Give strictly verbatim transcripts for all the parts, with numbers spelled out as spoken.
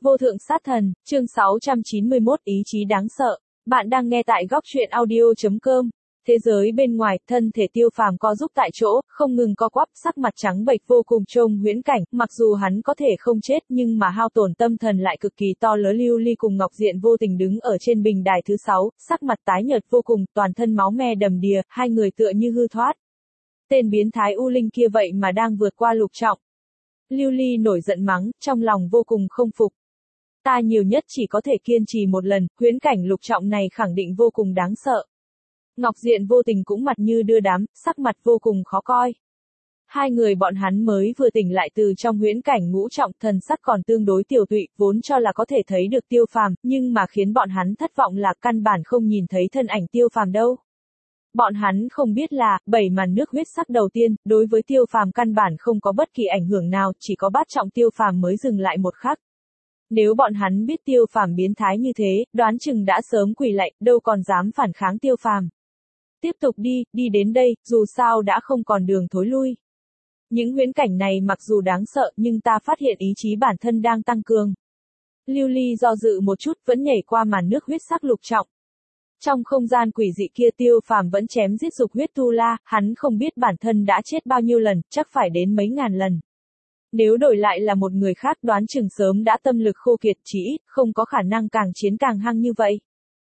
Vô thượng sát thần, chương sáu trăm chín mươi mốt ý chí đáng sợ. Bạn đang nghe tại góc truyện audio chấm com. Thế giới bên ngoài, thân thể Tiêu Phàm co giúp tại chỗ, không ngừng co quắp, sắc mặt trắng bệch vô cùng trông huyễn cảnh, mặc dù hắn có thể không chết nhưng mà hao tổn tâm thần lại cực kỳ to lớn. Lưu Ly cùng Ngọc Diện vô tình đứng ở trên bình đài thứ sáu, sắc mặt tái nhợt vô cùng, toàn thân máu me đầm đìa, hai người tựa như hư thoát. Tên biến thái U Linh kia vậy mà đang vượt qua lục trọng. Lưu Ly nổi giận mắng, trong lòng vô cùng không phục. Ta nhiều nhất chỉ có thể kiên trì một lần, huyễn cảnh lục trọng này khẳng định vô cùng đáng sợ. Ngọc Diện vô tình cũng mặt như đưa đám, sắc mặt vô cùng khó coi. Hai người bọn hắn mới vừa tỉnh lại từ trong huyễn cảnh ngũ trọng, thần sắc còn tương đối tiểu tụy, vốn cho là có thể thấy được Tiêu Phàm, nhưng mà khiến bọn hắn thất vọng là căn bản không nhìn thấy thân ảnh Tiêu Phàm đâu. Bọn hắn không biết là, bảy màn nước huyết sắc đầu tiên, đối với Tiêu Phàm căn bản không có bất kỳ ảnh hưởng nào, chỉ có bát trọng Tiêu Phàm mới dừng lại một khắc. Nếu bọn hắn biết Tiêu Phàm biến thái như thế, đoán chừng đã sớm quỳ lạy, đâu còn dám phản kháng Tiêu Phàm. Tiếp tục đi, đi đến đây, dù sao đã không còn đường thối lui. Những huyễn cảnh này mặc dù đáng sợ nhưng ta phát hiện ý chí bản thân đang tăng cường. Lưu Ly do dự một chút vẫn nhảy qua màn nước huyết sắc lục trọng. Trong không gian quỷ dị kia Tiêu Phàm vẫn chém giết dục huyết tu la, hắn không biết bản thân đã chết bao nhiêu lần, chắc phải đến mấy ngàn lần. Nếu đổi lại là một người khác đoán chừng sớm đã tâm lực khô kiệt, chỉ ít, không có khả năng càng chiến càng hăng như vậy.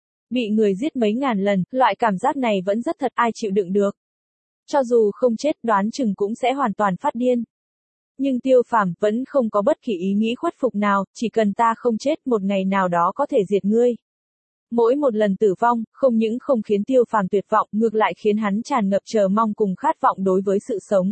Bị người giết mấy ngàn lần, loại cảm giác này vẫn rất thật, ai chịu đựng được. Cho dù không chết đoán chừng cũng sẽ hoàn toàn phát điên. Nhưng Tiêu Phàm vẫn không có bất kỳ ý nghĩ khuất phục nào, chỉ cần ta không chết một ngày nào đó có thể diệt ngươi. Mỗi một lần tử vong, không những không khiến Tiêu Phàm tuyệt vọng, ngược lại khiến hắn tràn ngập chờ mong cùng khát vọng đối với sự sống.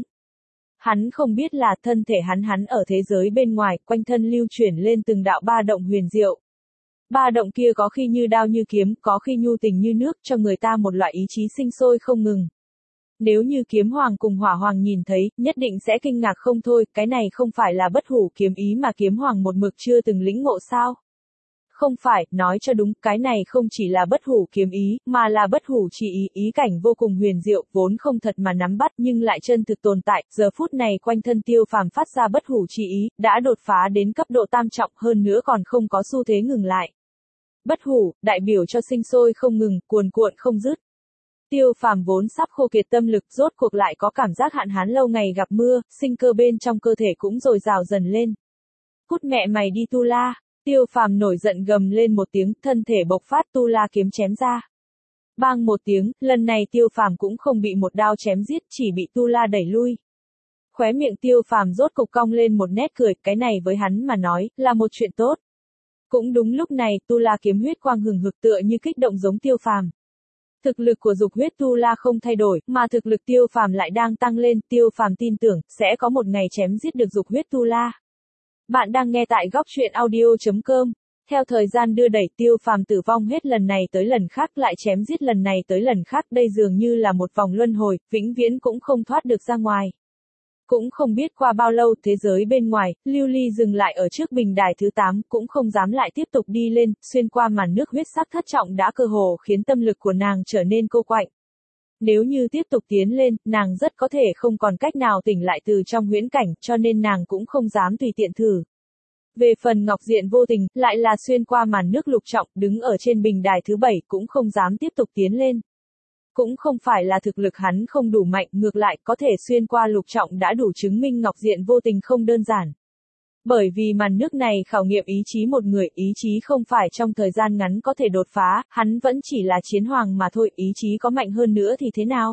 Hắn không biết là thân thể hắn hắn ở thế giới bên ngoài, quanh thân lưu chuyển lên từng đạo ba động huyền diệu. Ba động kia có khi như đao như kiếm, có khi nhu tình như nước, cho người ta một loại ý chí sinh sôi không ngừng. Nếu như Kiếm Hoàng cùng Hỏa Hoàng nhìn thấy, nhất định sẽ kinh ngạc không thôi, cái này không phải là bất hủ kiếm ý mà Kiếm Hoàng một mực chưa từng lĩnh ngộ sao? Không phải, nói cho đúng, cái này không chỉ là bất hủ kiếm ý, mà là bất hủ chi ý, ý cảnh vô cùng huyền diệu, vốn không thật mà nắm bắt nhưng lại chân thực tồn tại, giờ phút này quanh thân Tiêu Phàm phát ra bất hủ chi ý, đã đột phá đến cấp độ tam trọng, hơn nữa còn không có xu thế ngừng lại. Bất hủ, đại biểu cho sinh sôi không ngừng, cuồn cuộn không dứt. Tiêu Phàm vốn sắp khô kiệt tâm lực, rốt cuộc lại có cảm giác hạn hán lâu ngày gặp mưa, sinh cơ bên trong cơ thể cũng dồi dào dần lên. Cút mẹ mày đi tu la! Tiêu Phàm nổi giận gầm lên một tiếng, thân thể bộc phát tu la kiếm chém ra. Bang một tiếng, lần này Tiêu Phàm cũng không bị một đao chém giết, chỉ bị tu la đẩy lui. Khóe miệng Tiêu Phàm rốt cục cong lên một nét cười, cái này với hắn mà nói, là một chuyện tốt. Cũng đúng lúc này, tu la kiếm huyết quang hừng hực tựa như kích động giống Tiêu Phàm. Thực lực của dục huyết tu la không thay đổi, mà thực lực Tiêu Phàm lại đang tăng lên, Tiêu Phàm tin tưởng, sẽ có một ngày chém giết được dục huyết tu la. Bạn đang nghe tại góc truyện audio chấm com. Theo thời gian đưa đẩy, Tiêu Phàm tử vong hết lần này tới lần khác, lại chém giết lần này tới lần khác, đây dường như là một vòng luân hồi, vĩnh viễn cũng không thoát được ra ngoài. Cũng không biết qua bao lâu, thế giới bên ngoài, Lưu Ly dừng lại ở trước bình đài thứ tám, cũng không dám lại tiếp tục đi lên, xuyên qua màn nước huyết sắc thất trọng đã cơ hồ khiến tâm lực của nàng trở nên cô quạnh. Nếu như tiếp tục tiến lên, nàng rất có thể không còn cách nào tỉnh lại từ trong huyễn cảnh, cho nên nàng cũng không dám tùy tiện thử. Về phần Ngọc Diện vô tình, lại là xuyên qua màn nước lục trọng, đứng ở trên bình đài thứ bảy, cũng không dám tiếp tục tiến lên. Cũng không phải là thực lực hắn không đủ mạnh, ngược lại, có thể xuyên qua lục trọng đã đủ chứng minh Ngọc Diện vô tình không đơn giản. Bởi vì màn nước này khảo nghiệm ý chí một người, ý chí không phải trong thời gian ngắn có thể đột phá, hắn vẫn chỉ là chiến hoàng mà thôi, ý chí có mạnh hơn nữa thì thế nào?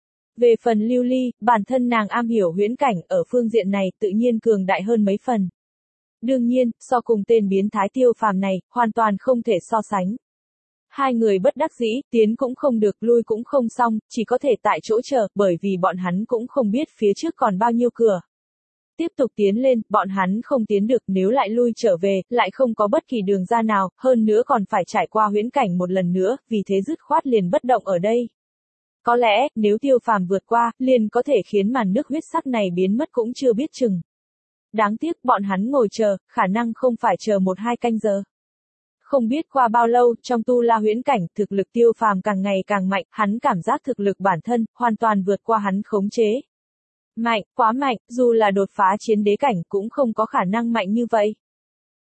Về phần Lưu Ly, bản thân nàng am hiểu huyễn cảnh, ở phương diện này tự nhiên cường đại hơn mấy phần. Đương nhiên, so cùng tên biến thái Tiêu Phàm này, hoàn toàn không thể so sánh. Hai người bất đắc dĩ, tiến cũng không được, lui cũng không xong, chỉ có thể tại chỗ chờ, bởi vì bọn hắn cũng không biết phía trước còn bao nhiêu cửa. Tiếp tục tiến lên, bọn hắn không tiến được, nếu lại lui trở về, lại không có bất kỳ đường ra nào, hơn nữa còn phải trải qua huyễn cảnh một lần nữa, vì thế dứt khoát liền bất động ở đây. Có lẽ, nếu Tiêu Phàm vượt qua, liền có thể khiến màn nước huyết sắc này biến mất cũng chưa biết chừng. Đáng tiếc, bọn hắn ngồi chờ, khả năng không phải chờ một hai canh giờ. Không biết qua bao lâu, trong tu la huyễn cảnh, thực lực Tiêu Phàm càng ngày càng mạnh, hắn cảm giác thực lực bản thân, hoàn toàn vượt qua hắn khống chế. Mạnh, quá mạnh, dù là đột phá chiến đế cảnh cũng không có khả năng mạnh như vậy.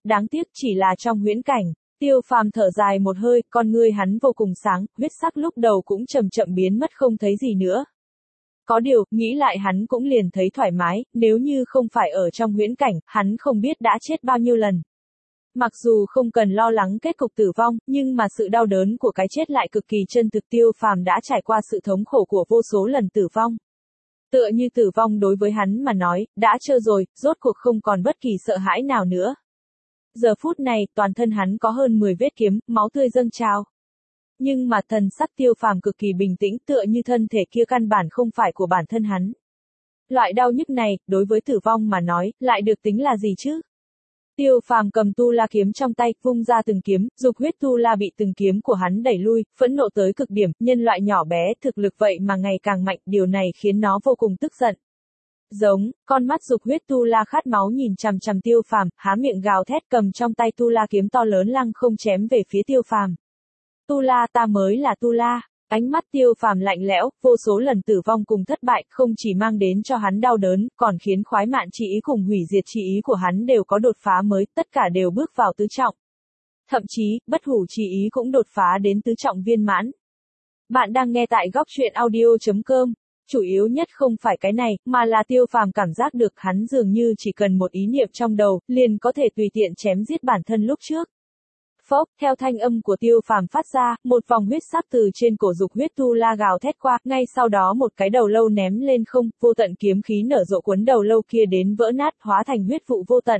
đáng tiếc chỉ là trong huyễn cảnh. Tiêu Phàm thở dài một hơi, con ngươi hắn vô cùng sáng, huyết sắc lúc đầu cũng chậm chậm biến mất không thấy gì nữa. Có điều, nghĩ lại hắn cũng liền thấy thoải mái, nếu như không phải ở trong huyễn cảnh, hắn không biết đã chết bao nhiêu lần. Mặc dù không cần lo lắng kết cục tử vong, nhưng mà sự đau đớn của cái chết lại cực kỳ chân thực. Tiêu Phàm đã trải qua sự thống khổ của vô số lần tử vong. Tựa như tử vong đối với hắn mà nói, đã trơ rồi, rốt cuộc không còn bất kỳ sợ hãi nào nữa. Giờ phút này, toàn thân hắn có hơn mười vết kiếm, máu tươi dâng trào. Nhưng mà thần sắc Tiêu Phàm cực kỳ bình tĩnh, tựa như thân thể kia căn bản không phải của bản thân hắn. Loại đau nhức này, đối với tử vong mà nói, lại được tính là gì chứ? Tiêu Phàm cầm tu la kiếm trong tay, vung ra từng kiếm, dục huyết tu la bị từng kiếm của hắn đẩy lui, phẫn nộ tới cực điểm, nhân loại nhỏ bé, thực lực vậy mà ngày càng mạnh, điều này khiến nó vô cùng tức giận. Giống, con mắt dục huyết tu la khát máu nhìn chằm chằm Tiêu Phàm, há miệng gào thét, cầm trong tay tu la kiếm to lớn lăng không chém về phía Tiêu Phàm. Tu la, ta mới là tu la. Ánh mắt Tiêu Phàm lạnh lẽo, vô số lần tử vong cùng thất bại, không chỉ mang đến cho hắn đau đớn, còn khiến khoái mạn chi ý cùng hủy diệt chi ý của hắn đều có đột phá mới, tất cả đều bước vào tứ trọng. Thậm chí, bất hủ chi ý cũng đột phá đến tứ trọng viên mãn. Bạn đang nghe tại góc truyện audio chấm com. Chủ yếu nhất không phải cái này, mà là Tiêu Phàm cảm giác được hắn dường như chỉ cần một ý niệm trong đầu, liền có thể tùy tiện chém giết bản thân lúc trước. Phốc, theo thanh âm của Tiêu Phàm phát ra, một vòng huyết sắc từ trên cổ dục huyết tu la gào thét qua, ngay sau đó một cái đầu lâu ném lên không, vô tận kiếm khí nở rộ cuốn đầu lâu kia đến vỡ nát, hóa thành huyết vụ vô tận.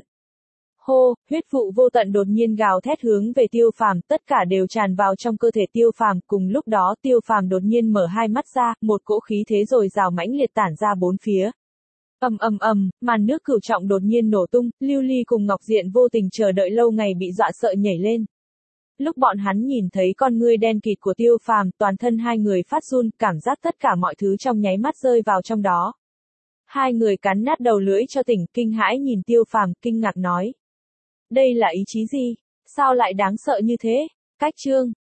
Hô, huyết vụ vô tận đột nhiên gào thét hướng về Tiêu Phàm, tất cả đều tràn vào trong cơ thể Tiêu Phàm, cùng lúc đó Tiêu Phàm đột nhiên mở hai mắt ra, một cỗ khí thế dồi dào mãnh liệt tản ra bốn phía. Ầm ầm ầm, màn nước cửu trọng đột nhiên nổ tung, Lưu Ly cùng Ngọc Diện vô tình chờ đợi lâu ngày bị dọa sợ nhảy lên. Lúc bọn hắn nhìn thấy con ngươi đen kịt của Tiêu Phàm, toàn thân hai người phát run, cảm giác tất cả mọi thứ trong nháy mắt rơi vào trong đó. Hai người cắn nát đầu lưỡi cho tỉnh, kinh hãi nhìn Tiêu Phàm, kinh ngạc nói. Đây là ý chí gì? Sao lại đáng sợ như thế? Cách chương